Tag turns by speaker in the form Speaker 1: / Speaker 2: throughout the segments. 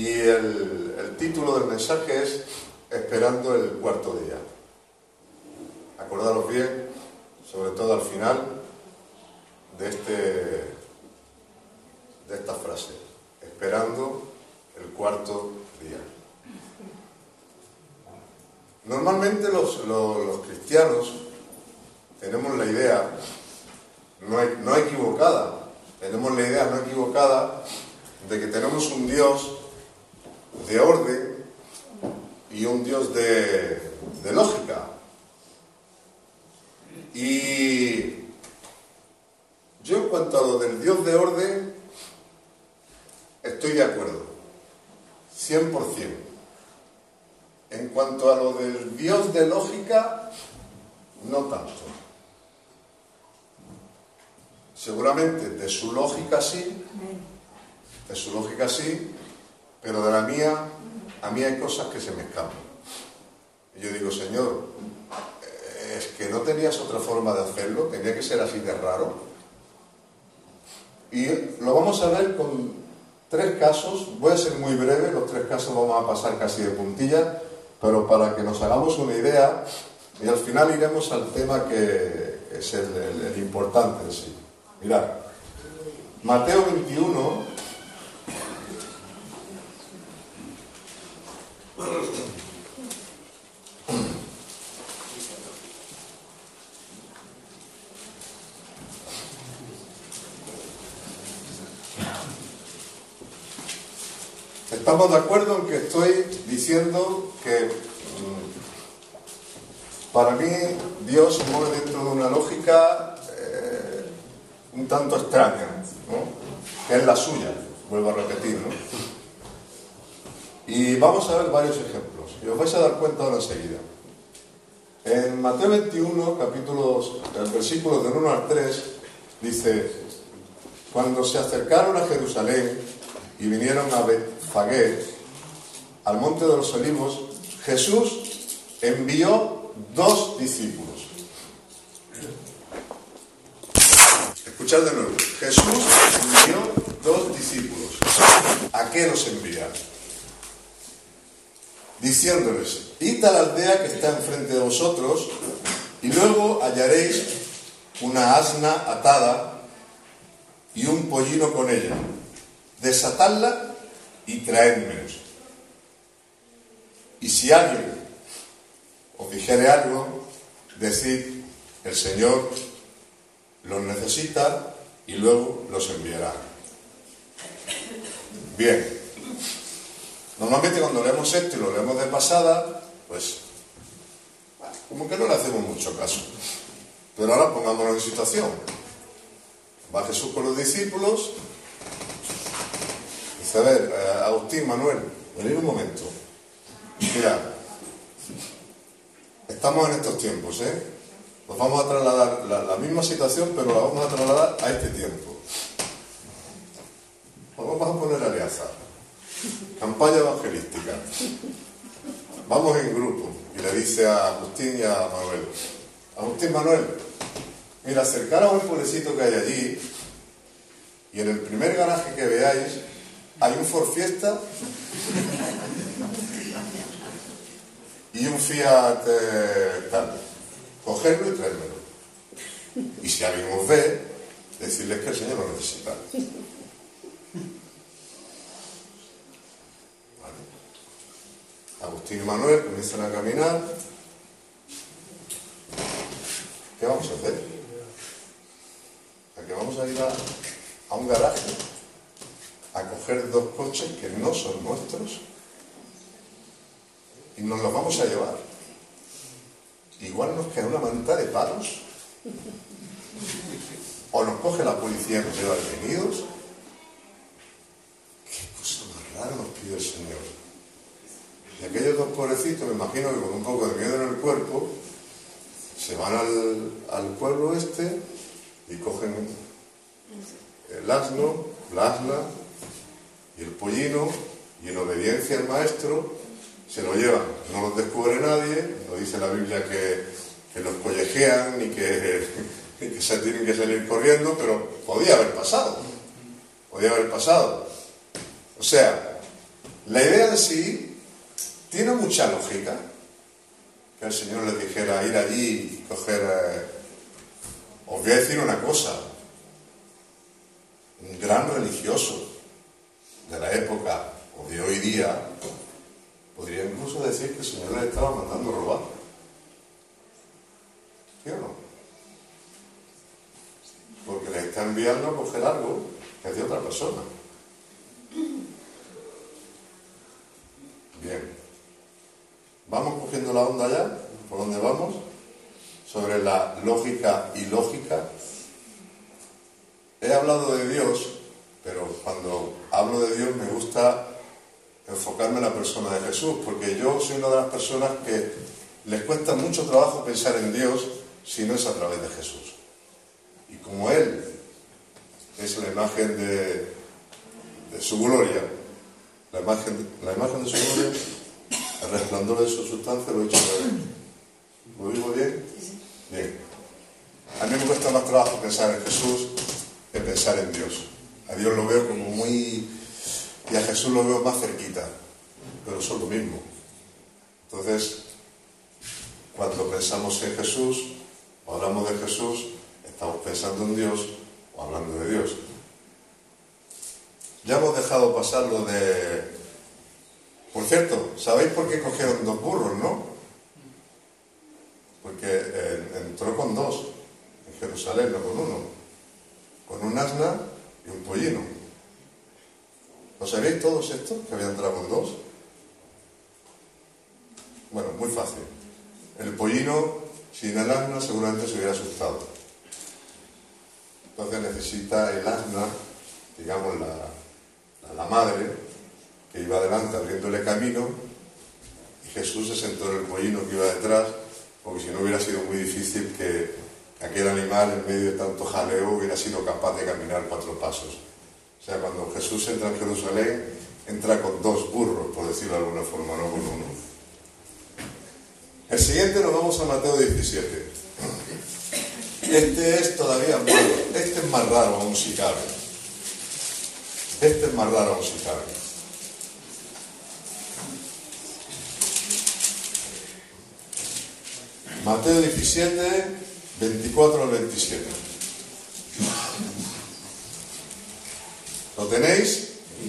Speaker 1: Y el título del mensaje es Esperando el cuarto día. Acordaros bien, sobre todo al final de esta frase, esperando el cuarto día. Normalmente los cristianos tenemos la idea no equivocada, de que tenemos un Dios de orden y un Dios de lógica. Y yo, en cuanto a lo del Dios de orden, estoy de acuerdo, 100%. En cuanto a lo del Dios de lógica, no tanto. Seguramente de su lógica sí, pero de la mía, a mí hay cosas que se me escapan. Y yo digo, Señor, es que no tenías otra forma de hacerlo, tenía que ser así de raro. Y lo vamos a ver con 3 casos, voy a ser muy breve, los 3 casos vamos a pasar casi de puntilla, pero para que nos hagamos una idea, y al final iremos al tema que es el importante en sí. Mirad, Mateo 21, estamos de acuerdo en que estoy diciendo que para mí Dios se mueve dentro de una lógica un tanto extraña, ¿no? Que es la suya, vuelvo a repetir, ¿no? Y vamos a ver varios ejemplos, y os vais a dar cuenta ahora enseguida. En Mateo 21, versículos del 1 al 3, dice: cuando se acercaron a Jerusalén y vinieron a Betfagé, al monte de los olivos, Jesús envió 2 discípulos. Escuchad de nuevo. Jesús envió 2 discípulos. ¿A qué los envía? Diciéndoles: id a la aldea que está enfrente de vosotros, y luego hallaréis una asna atada y un pollino con ella. Desatadla y traédmelos. Y si alguien os dijere algo, decid: el Señor los necesita, y luego los enviará. Bien. Normalmente cuando leemos esto y lo leemos de pasada, pues como que no le hacemos mucho caso. Pero ahora pongámonos en situación. Va Jesús con los discípulos. Dice: a ver, Agustín, Manuel, venid un momento. Mira, estamos en estos tiempos, Nos vamos a trasladar la misma situación, pero la vamos a trasladar a este tiempo. Vamos a poner alianza. Campaña evangelística. Vamos en grupo. Y le dice a Agustín y a Manuel: Agustín, Manuel, mira, acercaros al pueblecito que hay allí, y en el primer garaje que veáis hay un Ford Fiesta y un Fiat tal. Cogerlo y traérmelo. Y si alguien os ve, decirles que el Señor lo necesita. Vale. Agustín y Manuel comienzan a caminar. ¿Qué vamos a hacer? ¿A qué vamos a ir a un garaje a coger 2 coches que no son nuestros y nos los vamos a llevar? Igual nos queda una manta de palos, o nos coge la policía y nos lleva detenidos. Qué cosa más rara nos pide el Señor. Y aquellos 2 pobrecitos, me imagino que con un poco de miedo en el cuerpo, se van al pueblo este y cogen el asno, la asna y el pollino, y en obediencia al maestro se lo llevan. No los descubre nadie, no dice la Biblia que los collejean ni que se tienen que salir corriendo, pero podía haber pasado. O sea, La idea en sí tiene mucha lógica. Que el Señor les dijera ir allí y coger... os voy a decir una cosa. Un gran religioso de la época o de hoy día podría incluso decir que el Señor les estaba mandando a robar. ¿Sí o no? Porque les está enviando a coger algo que es de otra persona. Bien. Vamos cogiendo la onda ya, por donde vamos, sobre la lógica y lógica. He hablado de Dios, pero cuando hablo de Dios me gusta enfocarme en la persona de Jesús, porque yo soy una de las personas que les cuesta mucho trabajo pensar en Dios si no es a través de Jesús. Y como Él es la imagen de su gloria, la imagen de su gloria, el resplandor de su sustancia, lo he dicho bien. ¿Lo digo bien? Bien. A mí me cuesta más trabajo pensar en Jesús que pensar en Dios. A Dios lo veo como muy... y a Jesús lo veo más cerquita, pero son lo mismo. Entonces, cuando pensamos en Jesús, o hablamos de Jesús, estamos pensando en Dios o hablando de Dios. Ya hemos dejado pasar lo de... Por cierto, ¿sabéis por qué cogieron 2 burros, no? Porque entró con 2 en Jerusalén, no con 1. Con un asna y un pollino. ¿Lo sabéis todos estos que habían entrado con 2? Bueno, muy fácil. El pollino sin el asna seguramente se hubiera asustado. Entonces necesita el asna, digamos la madre, que iba adelante abriéndole camino, y Jesús se sentó en el pollino que iba detrás, porque si no hubiera sido muy difícil que aquel animal en medio de tanto jaleo hubiera sido capaz de caminar 4 pasos. O sea, cuando Jesús entra en Jerusalén, entra con 2 burros, por decirlo de alguna forma, no con 1. El siguiente nos vamos a Mateo 17. Este es todavía más, este es más raro aún si cabe. Este es más raro aún si cabe. Mateo 17, 24 al 27. ¿Lo tenéis?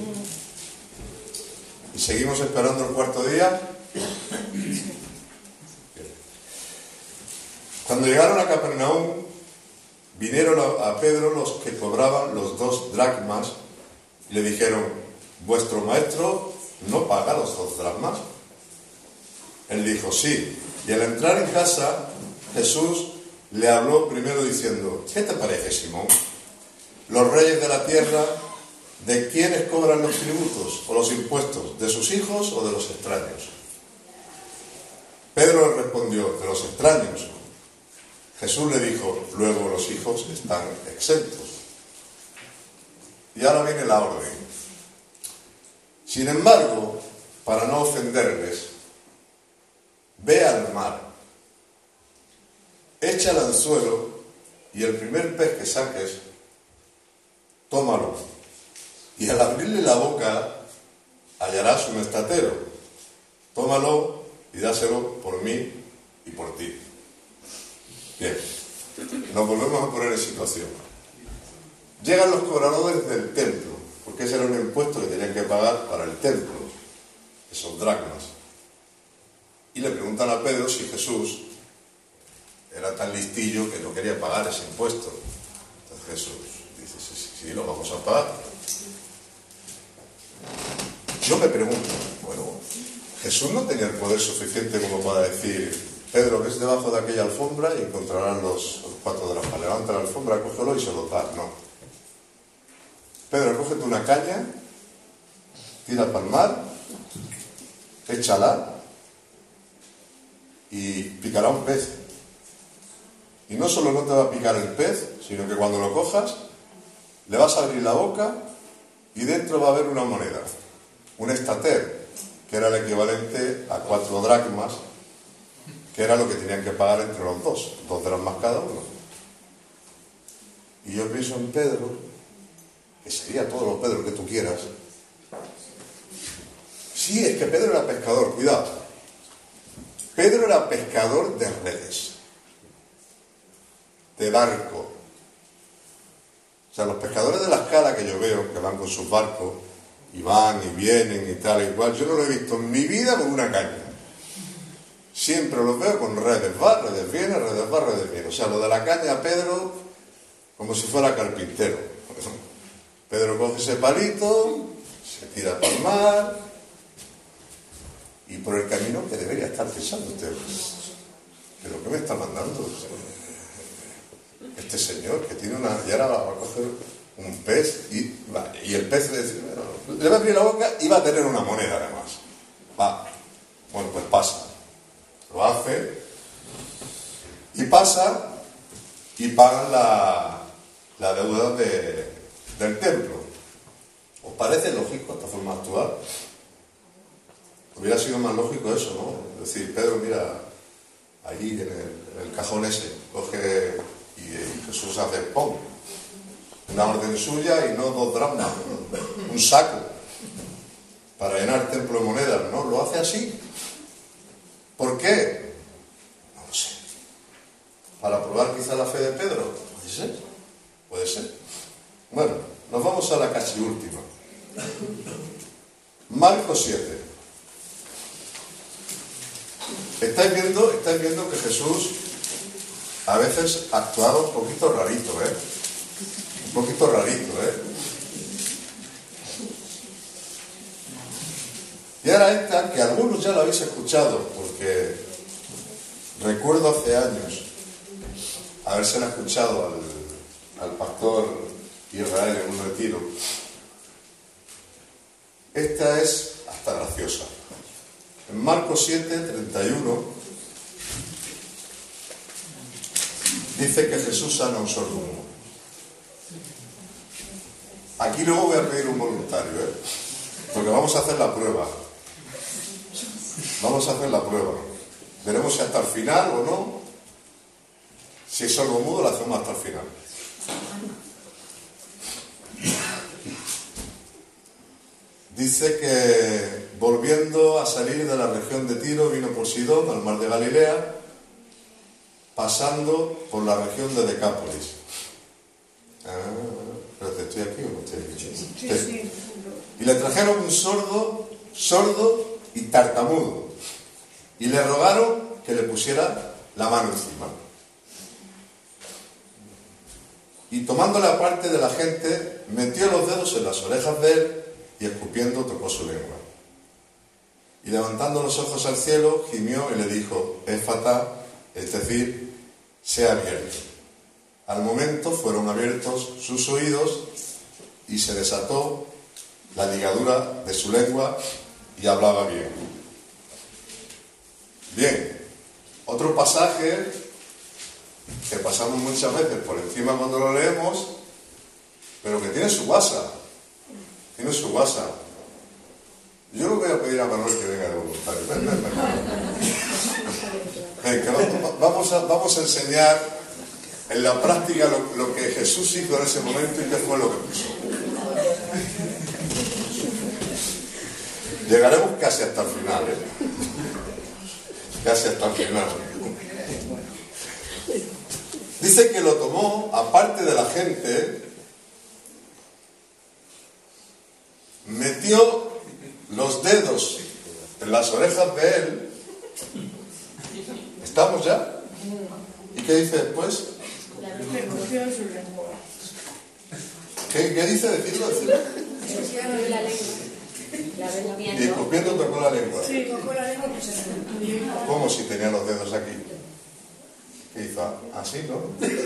Speaker 1: ¿Y seguimos esperando el cuarto día? Cuando llegaron a Capernaum, vinieron a Pedro los que cobraban los 2 dracmas y le dijeron: ¿vuestro maestro no paga los 2 dracmas? Él dijo: sí. Y al entrar en casa, Jesús le habló primero diciendo: ¿qué te parece, Simón? Los reyes de la tierra, ¿de quiénes cobran los tributos o los impuestos? ¿De sus hijos o de los extraños? Pedro le respondió: de los extraños. Jesús le dijo: luego los hijos están exentos. Y ahora viene la orden. Sin embargo, para no ofenderles, ve al mar, echa el anzuelo y el primer pez que saques, tómalo. Y al abrirle la boca, hallarás un estatero. Tómalo y dáselo por mí y por ti. Bien, nos volvemos a poner en situación. Llegan los cobradores del templo, porque ese era un impuesto que tenían que pagar para el templo, esos dracmas. Y le preguntan a Pedro si Jesús era tan listillo que no quería pagar ese impuesto. Entonces Jesús dice: sí, lo vamos a pagar. Yo me pregunto, bueno, Jesús no tenía el poder suficiente como para decir: Pedro, ves debajo de aquella alfombra y encontrarán los 4 dracmas. Levanta la alfombra, cógelo y se lo da. No. Pedro, cógete una caña, tira para el mar, échala y picará un pez. Y no solo no te va a picar el pez, sino que cuando lo cojas, le vas a abrir la boca y dentro va a haber una moneda, un estater, que era el equivalente a 4 dracmas, que era lo que tenían que pagar entre los 2 dracmas cada uno. Y yo pienso en Pedro, que sería todo lo Pedro que tú quieras, Sí, es que Pedro era pescador, cuidado. Pedro era pescador de redes, de barco. O sea, los pescadores de la Escala que yo veo, que van con sus barcos, y van y vienen y tal y cual, yo no lo he visto en mi vida con una caña. Siempre los veo con redes, va, redes viene, redes va, redes viene. O sea, lo de la caña, Pedro, como si fuera carpintero. Pedro coge ese palito, se tira para el mar, y por el camino que debería estar pensando usted, ¿pero qué me está mandando este señor que tiene una... y ahora va a coger un pez y el pez le va a abrir la boca y va a tener una moneda además. Va, bueno, pues pasa. Lo hace y pasa y pagan la deuda del templo. ¿Os parece lógico esta forma de actuar? Hubiera sido más lógico eso, ¿no? Es decir, Pedro, mira, allí en el cajón ese, coge y Jesús hace ¡pum! Una orden suya y no 2 dracmas, un saco para llenar el templo de monedas, ¿no? Lo hace así. ¿Por qué? No lo sé. ¿Para probar quizá la fe de Pedro? Puede ser. Puede ser. Bueno, nos vamos a la casi última. Marcos 7. Estáis viendo que Jesús a veces actuaba un poquito rarito, Un poquito rarito, Y ahora esta, que algunos ya lo habéis escuchado, porque recuerdo hace años habérsela escuchado al pastor Israel en un retiro. Esta es hasta graciosa. En Marcos 7, 31, dice que Jesús sana a un sordomudo. Aquí luego voy a pedir un voluntario, porque vamos a hacer la prueba. Vamos a hacer la prueba. Veremos si hasta el final o no. Si es sordomudo, lo hacemos hasta el final. Dice que volviendo a salir de la región de Tiro, vino por Sidón, al mar de Galilea, pasando por la región de Decápolis. ¿Pero te estoy aquí o no estoy aquí? Sí. Y le trajeron un sordo y tartamudo, y le rogaron que le pusiera la mano encima. Y tomándole aparte de la gente, metió los dedos en las orejas de él, y escupiendo tocó su lengua. Y levantando los ojos al cielo, gimió y le dijo, Éfata, es decir, sea abierto. Al momento fueron abiertos sus oídos y se desató la ligadura de su lengua y hablaba bien. Bien, otro pasaje que pasamos muchas veces por encima cuando lo leemos, pero que tiene su guasa. Tiene su guasa. Yo le voy a pedir a Manuel que venga de voluntario. Ven, vamos a enseñar en la práctica lo que Jesús hizo en ese momento y qué fue lo que puso. Llegaremos casi hasta el final, Casi hasta el final. Dice que lo tomó, aparte de la gente, metió los dedos en las orejas de él. ¿Estamos ya? ¿Y qué dice después? ¿Qué dice? Decirlo. Y escupiendo tocó la lengua.
Speaker 2: Sí, tocó la lengua.
Speaker 1: ¿Cómo si tenía los dedos aquí? ¿Qué hizo? Así, ¿no?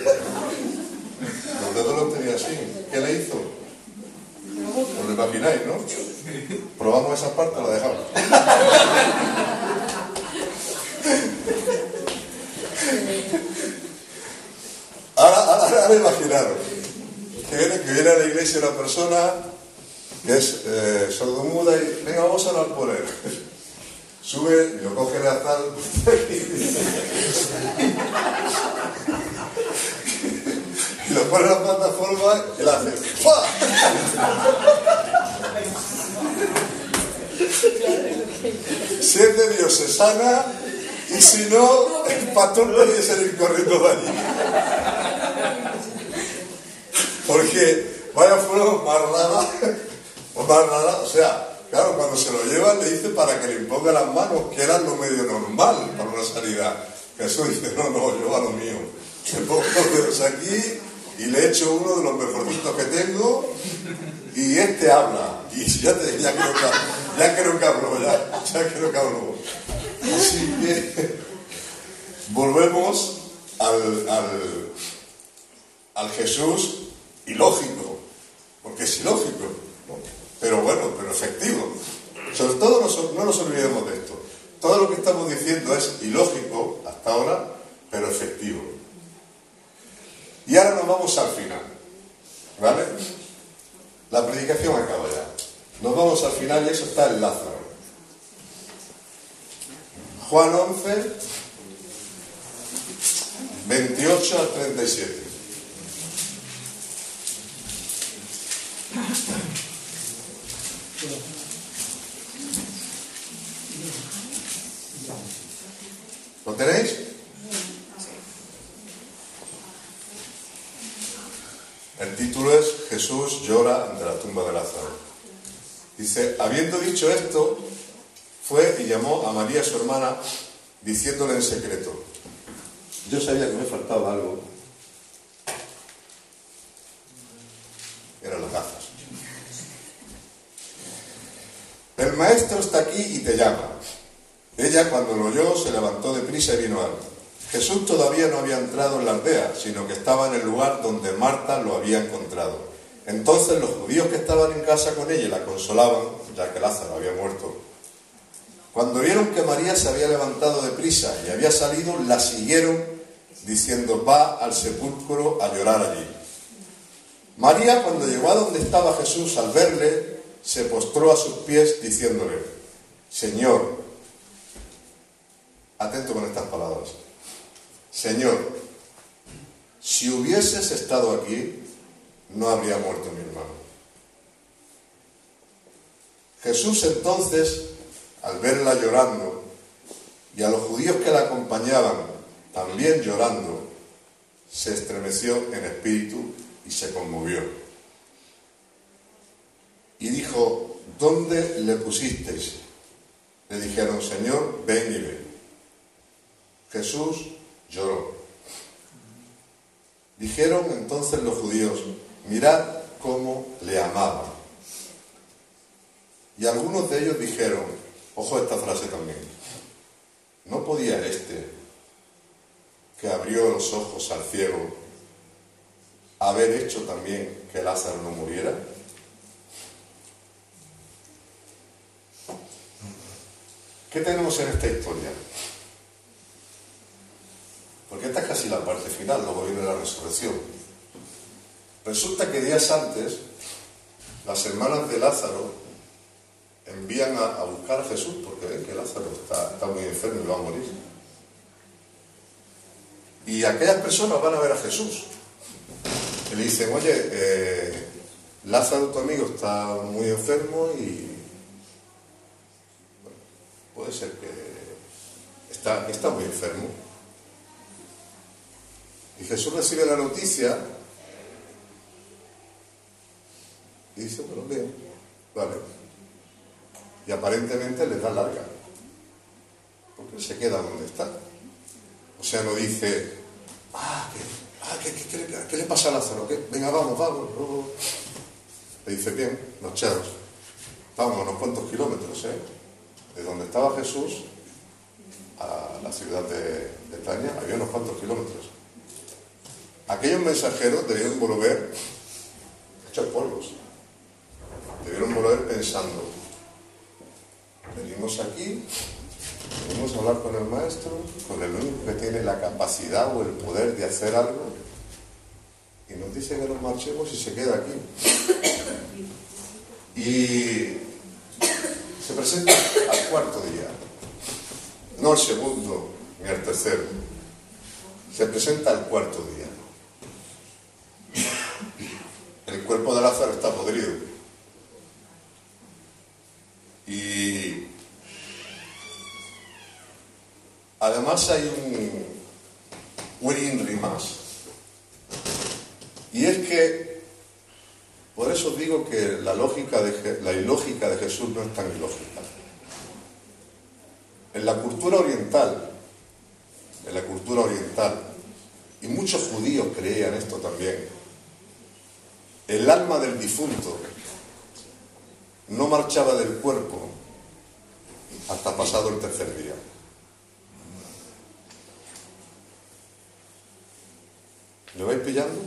Speaker 1: Los dedos los tenía así. ¿Qué le hizo? ¿Os lo imagináis, no? Probamos esa parte, la dejamos. Ahora imaginaros que viene a la iglesia una persona que es sordomuda y venga, vamos a orar por él. Sube y lo coge el altar y lo pone en la plataforma y la hace ¡pah! Si es de Dios se sana, y si no, el pastor tiene que salir corriendo de allí. Porque vaya fueron más rara, o sea, claro, cuando se lo llevan le dice para que le imponga las manos, que era lo medio normal para una sanidad. Jesús dice, no, yo a lo mío. Me pongo los dedos aquí y le echo uno de los mejorcitos que tengo y este habla. Y ya creo que habló. Así que volvemos al Jesús ilógico, porque es ilógico, ¿no? Pero bueno, pero efectivo. Sobre todo no nos olvidemos de esto. Todo lo que estamos diciendo es ilógico hasta ahora, pero efectivo. Y ahora nos vamos al final, ¿vale? La predicación acaba ya. Nos vamos al final y eso está en Lázaro. Juan 11, 28 al 37. ¿Lo tenéis? El título es Jesús llora ante la tumba de Lázaro. Dice, habiendo dicho esto, fue y llamó a María su hermana, diciéndole en secreto. Yo sabía que me faltaba algo. Eran las gafas. El maestro está aquí y te llama. Ella, cuando lo oyó, se levantó deprisa y vino a él. Jesús todavía no había entrado en la aldea, sino que estaba en el lugar donde Marta lo había encontrado. Entonces los judíos que estaban en casa con ella la consolaban, ya que Lázaro había muerto. Cuando vieron que María se había levantado deprisa y había salido, la siguieron, diciendo, va al sepulcro a llorar allí. María, cuando llegó a donde estaba Jesús, al verle, se postró a sus pies, diciéndole, Señor, atento con estas palabras, Señor, si hubieses estado aquí, no habría muerto mi hermano. Jesús entonces, al verla llorando, y a los judíos que la acompañaban también llorando, se estremeció en espíritu y se conmovió. Y dijo, ¿dónde le pusisteis? Le dijeron, Señor, ven y ve. Jesús lloró. Dijeron entonces los judíos, mirad cómo le amaban. Y algunos de ellos dijeron, ojo a esta frase también, ¿no podía este, que abrió los ojos al ciego, haber hecho también que Lázaro no muriera? ¿Qué tenemos en esta historia? Porque esta es casi la parte final, luego viene la resurrección. Resulta que días antes, las hermanas de Lázaro envían a buscar a Jesús, porque ven que Lázaro está muy enfermo y va a morir. Y aquellas personas van a ver a Jesús. Y le dicen, oye, Lázaro, tu amigo, está muy enfermo y bueno, puede ser que está muy enfermo. Y Jesús recibe la noticia y dice, bueno, bien, vale. Y aparentemente les da larga, porque se queda donde está. O sea, no dice, ¿qué le pasa a Lázaro? ¿Qué? Venga, vamos. Le dice, bien, marcharos. Vamos, unos cuantos kilómetros, de donde estaba Jesús a la ciudad de Betania, había unos cuantos kilómetros. Aquellos mensajeros debieron volver hechos polvos. Debieron volver pensando, venimos aquí, venimos a hablar con el maestro, con el único que tiene la capacidad o el poder de hacer algo, y nos dice que nos marchemos y se queda aquí. Y se presenta al cuarto día, no al segundo ni al tercero, se presenta al cuarto día. El cuerpo de Lázaro está podrido. Y además hay un INRI más. Y es que, por eso digo que la ilógica de Jesús no es tan ilógica. En la cultura oriental, y muchos judíos creían esto también, el alma del difunto no marchaba del cuerpo hasta pasado el tercer día. ¿Lo vais pillando?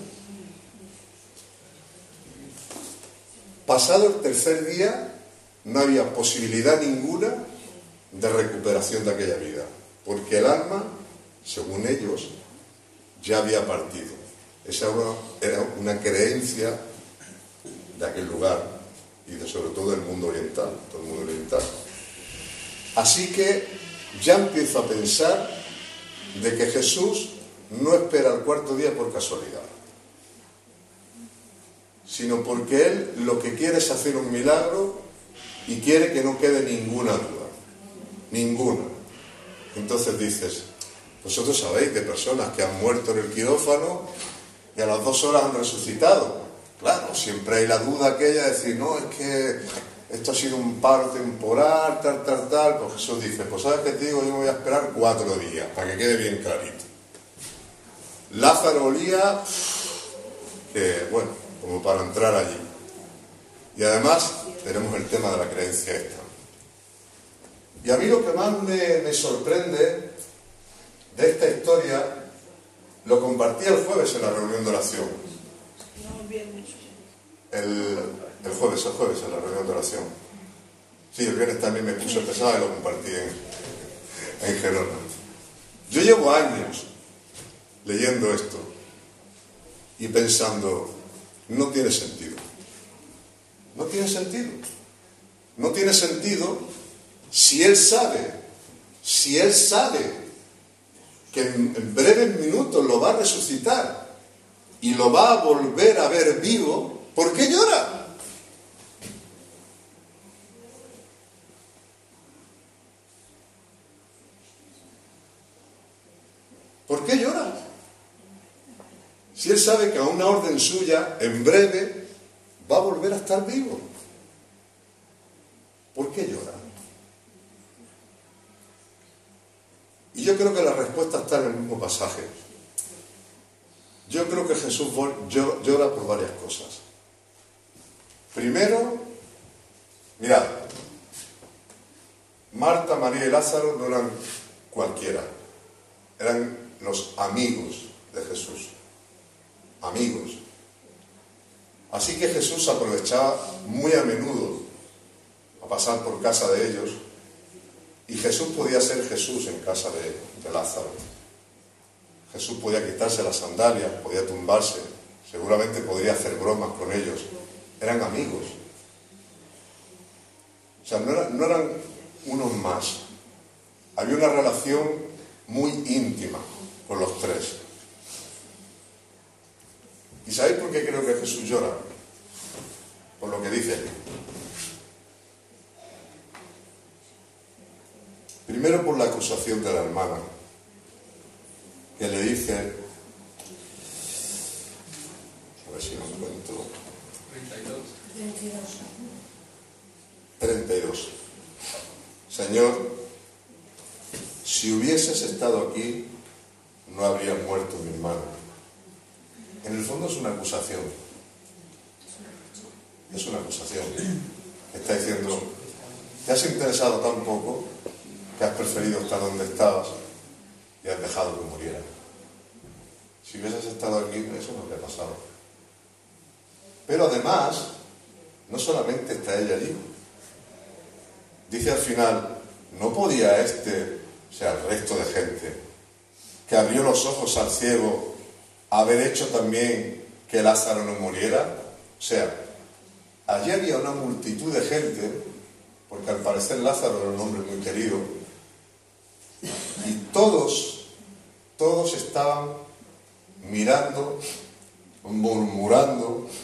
Speaker 1: Pasado el tercer día no había posibilidad ninguna de recuperación de aquella vida, porque el alma, según ellos, ya había partido. Esa era una creencia de aquel lugar y sobre todo del mundo oriental, todo el mundo oriental. Así que ya empiezo a pensar de que Jesús no espera el cuarto día por casualidad, sino porque Él lo que quiere es hacer un milagro y quiere que no quede ninguna duda, ninguna. Entonces dices, vosotros sabéis de personas que han muerto en el quirófano y a las 2 horas han resucitado. Claro, siempre hay la duda aquella de decir, no, es que esto ha sido un paro temporal, tal. Pues Jesús dice, pues ¿sabes qué te digo? Yo me voy a esperar 4 días, para que quede bien clarito. Lázaro olía, que bueno, como para entrar allí. Y además tenemos el tema de la creencia esta. Y a mí lo que más me sorprende de esta historia, lo compartí el jueves en la reunión de oración. El jueves en la reunión de oración. Sí, el viernes también me puse pesado y lo compartí en Gerona. Yo llevo años leyendo esto y pensando, no tiene sentido. No tiene sentido. No tiene sentido si Él sabe que en breves minutos lo va a resucitar y lo va a volver a ver vivo, ¿por qué llora? ¿Por qué llora? Si Él sabe que a una orden suya, en breve, va a volver a estar vivo. ¿Por qué llora? Y yo creo que la respuesta está en el mismo pasaje. Yo creo que Jesús llora por varias cosas. Primero, mirad, Marta, María y Lázaro no eran cualquiera, eran los amigos de Jesús. Amigos. Así que Jesús aprovechaba muy a menudo a pasar por casa de ellos, y Jesús podía ser Jesús en casa de Lázaro. Jesús podía quitarse las sandalias, podía tumbarse, seguramente podría hacer bromas con ellos. Eran amigos. O sea, no eran unos más. Había una relación muy íntima con los tres. ¿Y sabéis por qué creo que Jesús llora? Por lo que dice aquí. Primero por la acusación de la hermana, que le dice, a ver si lo encuentro, 32. Señor, si hubieses estado aquí, no habría muerto mi hermano. En el fondo es una acusación. Es una acusación. Está diciendo, te has interesado tan poco que has preferido estar donde estabas y has dejado que muriera. Si hubieses estado aquí, eso no habría pasado. Pero además, no solamente está ella allí. Dice al final, ¿no podía o sea, el resto de gente, que abrió los ojos al ciego, haber hecho también que Lázaro no muriera? O sea, allí había una multitud de gente, porque al parecer Lázaro era un hombre muy querido, y todos estaban mirando, murmurando,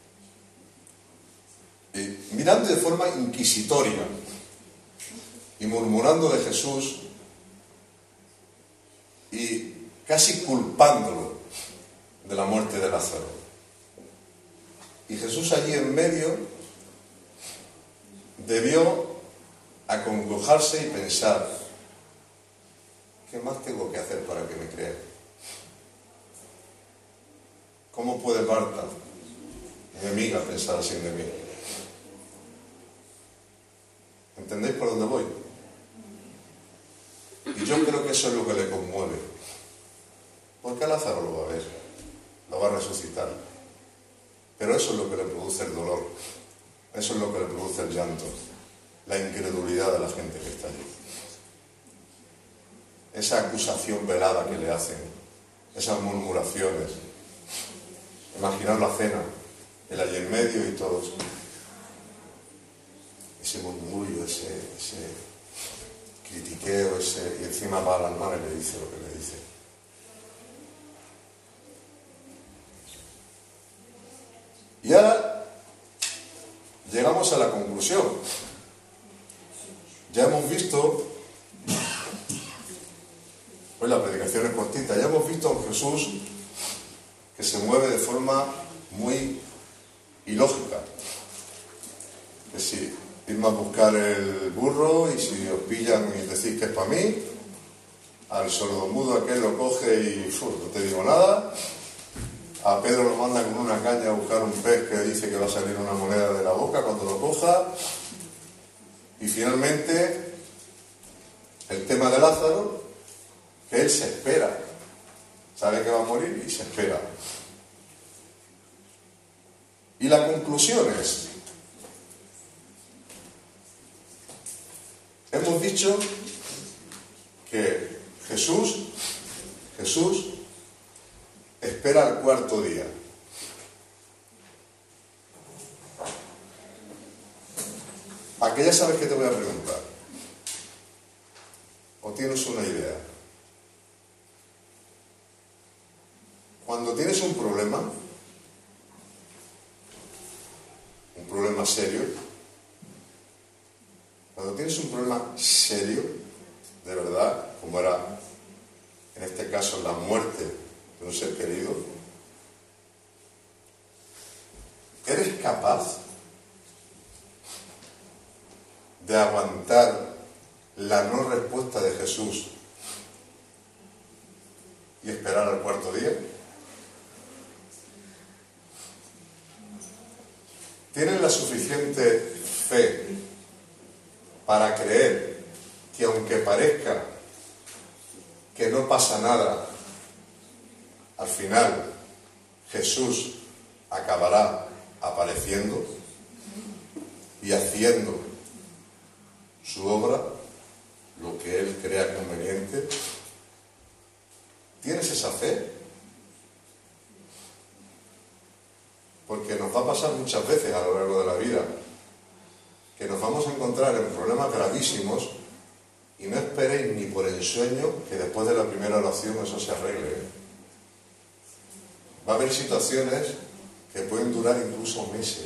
Speaker 1: mirando de forma inquisitoria y murmurando de Jesús, casi culpándolo de la muerte de Lázaro. Y Jesús allí en medio debió acongojarse y pensar: ¿qué más tengo que hacer para que me crean? ¿Cómo puede Marta, mi amiga, pensar así de mí? ¿Entendéis por dónde voy? Y yo creo que eso es lo que le conmueve. Porque a Lázaro lo va a ver, lo va a resucitar. Pero eso es lo que le produce el dolor. Eso es lo que le produce el llanto. La incredulidad de la gente que está allí. Esa acusación velada que le hacen. Esas murmuraciones. Imaginar la cena, el allí en medio y todos. Ese murmullo, ese critiqueo, y encima va a la hermana y le dice lo que le dice. Y ahora llegamos a la conclusión. Ya hemos visto, pues la predicación es cortita, ya hemos visto a un Jesús que se mueve de forma muy ilógica. Que si irme a buscar el burro y si os pillan y decís que es para mí, al sordomudo aquel lo coge y no te digo nada. A Pedro lo manda con una caña a buscar un pez que dice que va a salir una moneda de la boca cuando lo coja. Y finalmente, el tema de Lázaro, que él se espera. Sabe que va a morir y se espera. Y la conclusión es: hemos dicho que Jesús espera al cuarto día. ¿A qué ya sabes que te voy a preguntar? ¿O tienes una idea? Cuando tienes un problema serio, cuando tienes un problema serio, de verdad, como era en este caso la muerte de un ser querido, ¿eres capaz de aguantar la no respuesta de Jesús y esperar al cuarto día? ¿Tienes la suficiente fe para creer que aunque parezca que no pasa nada, al final Jesús acabará apareciendo y haciendo su obra, lo que Él crea conveniente? ¿Tienes esa fe? Porque nos va a pasar muchas veces a lo largo de la vida que nos vamos a encontrar en problemas gravísimos y no esperéis ni por ensueño que después de la primera oración eso se arregle. Va a haber situaciones que pueden durar incluso meses.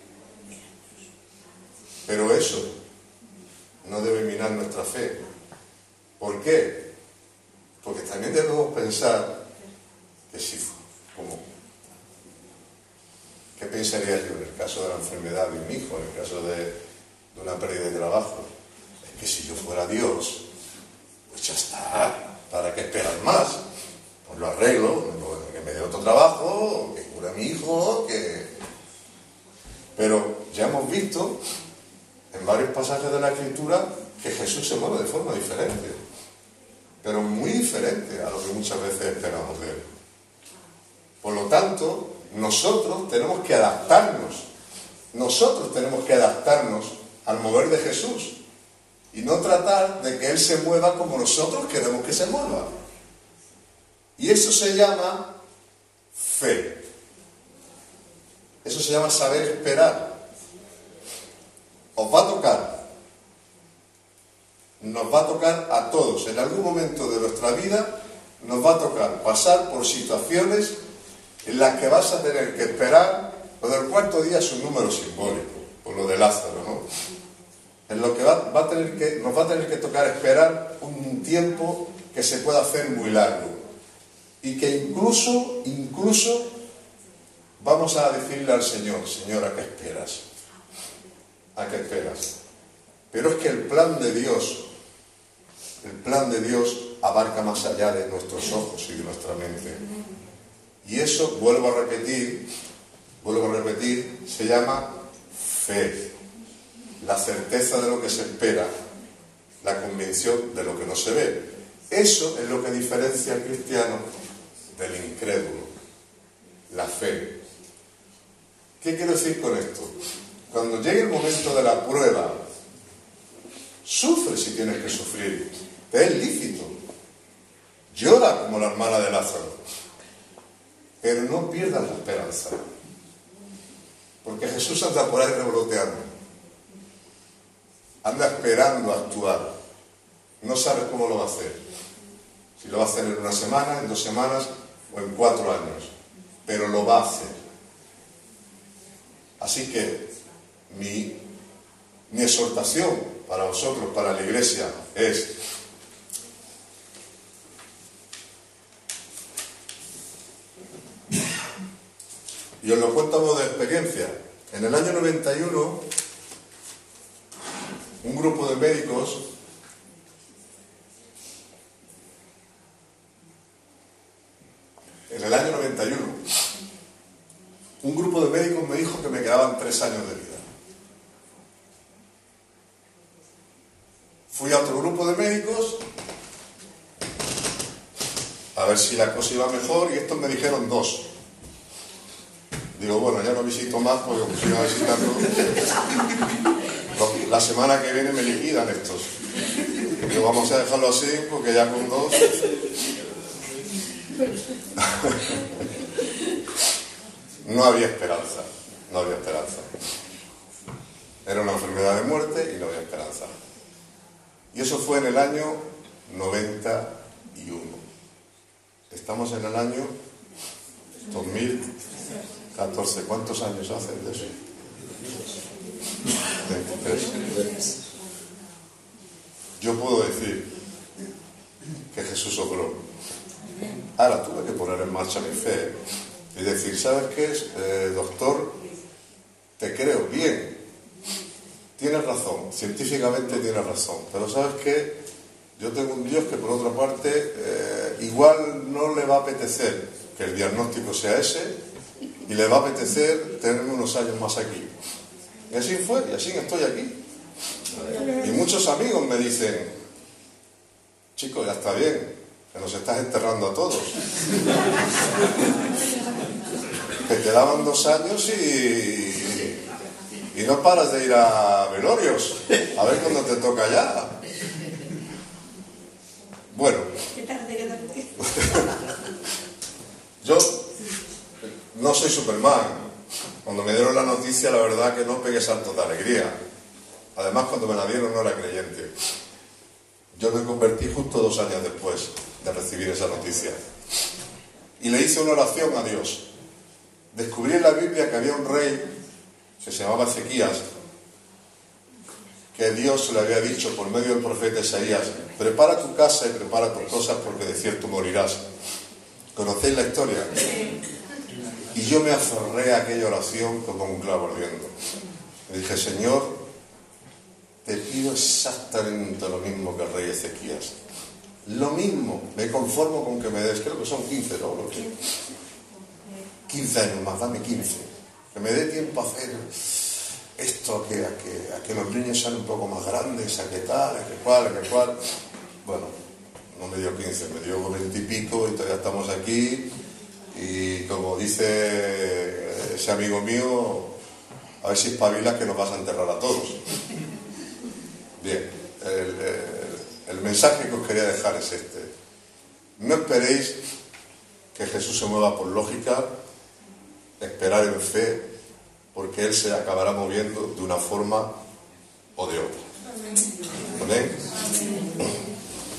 Speaker 1: Pero eso no debe minar nuestra fe. ¿Por qué? Porque también debemos pensar que si, ¿qué pensaría yo en el caso de la enfermedad de un hijo, en el caso de una pérdida de trabajo? Es que si yo fuera Dios, pues ya está, ¿para qué esperar más? Pues lo arreglo, que me dé otro trabajo, que cure a mi hijo, Pero ya hemos visto en varios pasajes de la Escritura que Jesús se mueve de forma diferente, pero muy diferente a lo que muchas veces esperamos de Él. Por lo tanto, nosotros tenemos que adaptarnos. Nosotros tenemos que adaptarnos al mover de Jesús y no tratar de que Él se mueva como nosotros queremos que se mueva. Y eso se llama fe. Eso se llama saber esperar. Os va a tocar. Nos va a tocar a todos. En algún momento de nuestra vida nos va a tocar pasar por situaciones en las que vas a tener que esperar. Lo del cuarto día es un número simbólico, por lo de Lázaro, ¿no? En lo que nos va a tener que tocar esperar un tiempo que se pueda hacer muy largo. y que incluso vamos a decirle al Señor: Señor, ¿a qué esperas? ¿A qué esperas? Pero es que el plan de Dios abarca más allá de nuestros ojos y de nuestra mente. Y eso, vuelvo a repetir, se llama fe. La certeza de lo que se espera, la convicción de lo que no se ve. Eso es lo que diferencia al cristiano del incrédulo, la fe. ¿Qué quiero decir con esto? Cuando llegue el momento de la prueba, sufre si tienes que sufrir, te es lícito. Llora como la hermana de Lázaro, pero no pierdas la esperanza, porque Jesús anda por ahí revoloteando, anda esperando a actuar. No sabes cómo lo va a hacer, si lo va a hacer en una semana, en 2 semanas o en 4 años, pero lo va a hacer. Así que mi exhortación para vosotros, para la Iglesia, es: y os lo cuento a modo de experiencia. En el año 91, un grupo de médicos me dijo que me quedaban 3 años de vida. Fui a otro grupo de médicos a ver si la cosa iba mejor y estos me dijeron 2. Digo, bueno, ya no visito más porque como sigo visitando, la semana que viene me liquidan estos. Digo, vamos a dejarlo así porque ya con 2... No había esperanza. Era una enfermedad de muerte y no había esperanza. Y eso fue en el año 91. Estamos en el año 2014. ¿Cuántos años hacen de eso? 23. Yo puedo decir que Jesús obró. Ahora tuve que poner en marcha mi fe y decir, ¿sabes qué? Doctor, te creo bien. Tienes razón, científicamente tienes razón, pero ¿sabes qué? Yo tengo un Dios que por otra parte igual no le va a apetecer que el diagnóstico sea ese y le va a apetecer tenerme unos años más aquí. Y así fue, y así estoy aquí. Y muchos amigos me dicen, chico, ya está bien, que nos estás enterrando a todos. Que te daban 2 años y no paras de ir a velorios, a ver cuándo te toca ya. Bueno, yo no soy Superman. Cuando me dieron la noticia, la verdad que no pegué saltos de alegría. Además, cuando me la dieron no era creyente. Yo me convertí justo 2 años después de recibir esa noticia. Y le hice una oración a Dios. Descubrí en la Biblia que había un rey que se llamaba Ezequías, que Dios le había dicho por medio del profeta Isaías, prepara tu casa y prepara tus cosas porque de cierto morirás. ¿Conocéis la historia? Y yo me aferré a aquella oración como un clavo ardiendo. Le dije, Señor, te pido exactamente lo mismo que el rey Ezequías. Lo mismo, me conformo con que me des, creo que son 15, ¿no? 15 años más, dame 15. Que me dé tiempo a hacer esto, a que los niños sean un poco más grandes, a que tal, a que cual. Bueno, no me dio 15, me dio 20 y pico y todavía estamos aquí. Y como dice ese amigo mío, a ver si espabilas que nos vas a enterrar a todos. Bien, el mensaje que os quería dejar es este. No esperéis que Jesús se mueva por lógica, esperar en fe, porque Él se acabará moviendo de una forma o de otra. ¿Amén?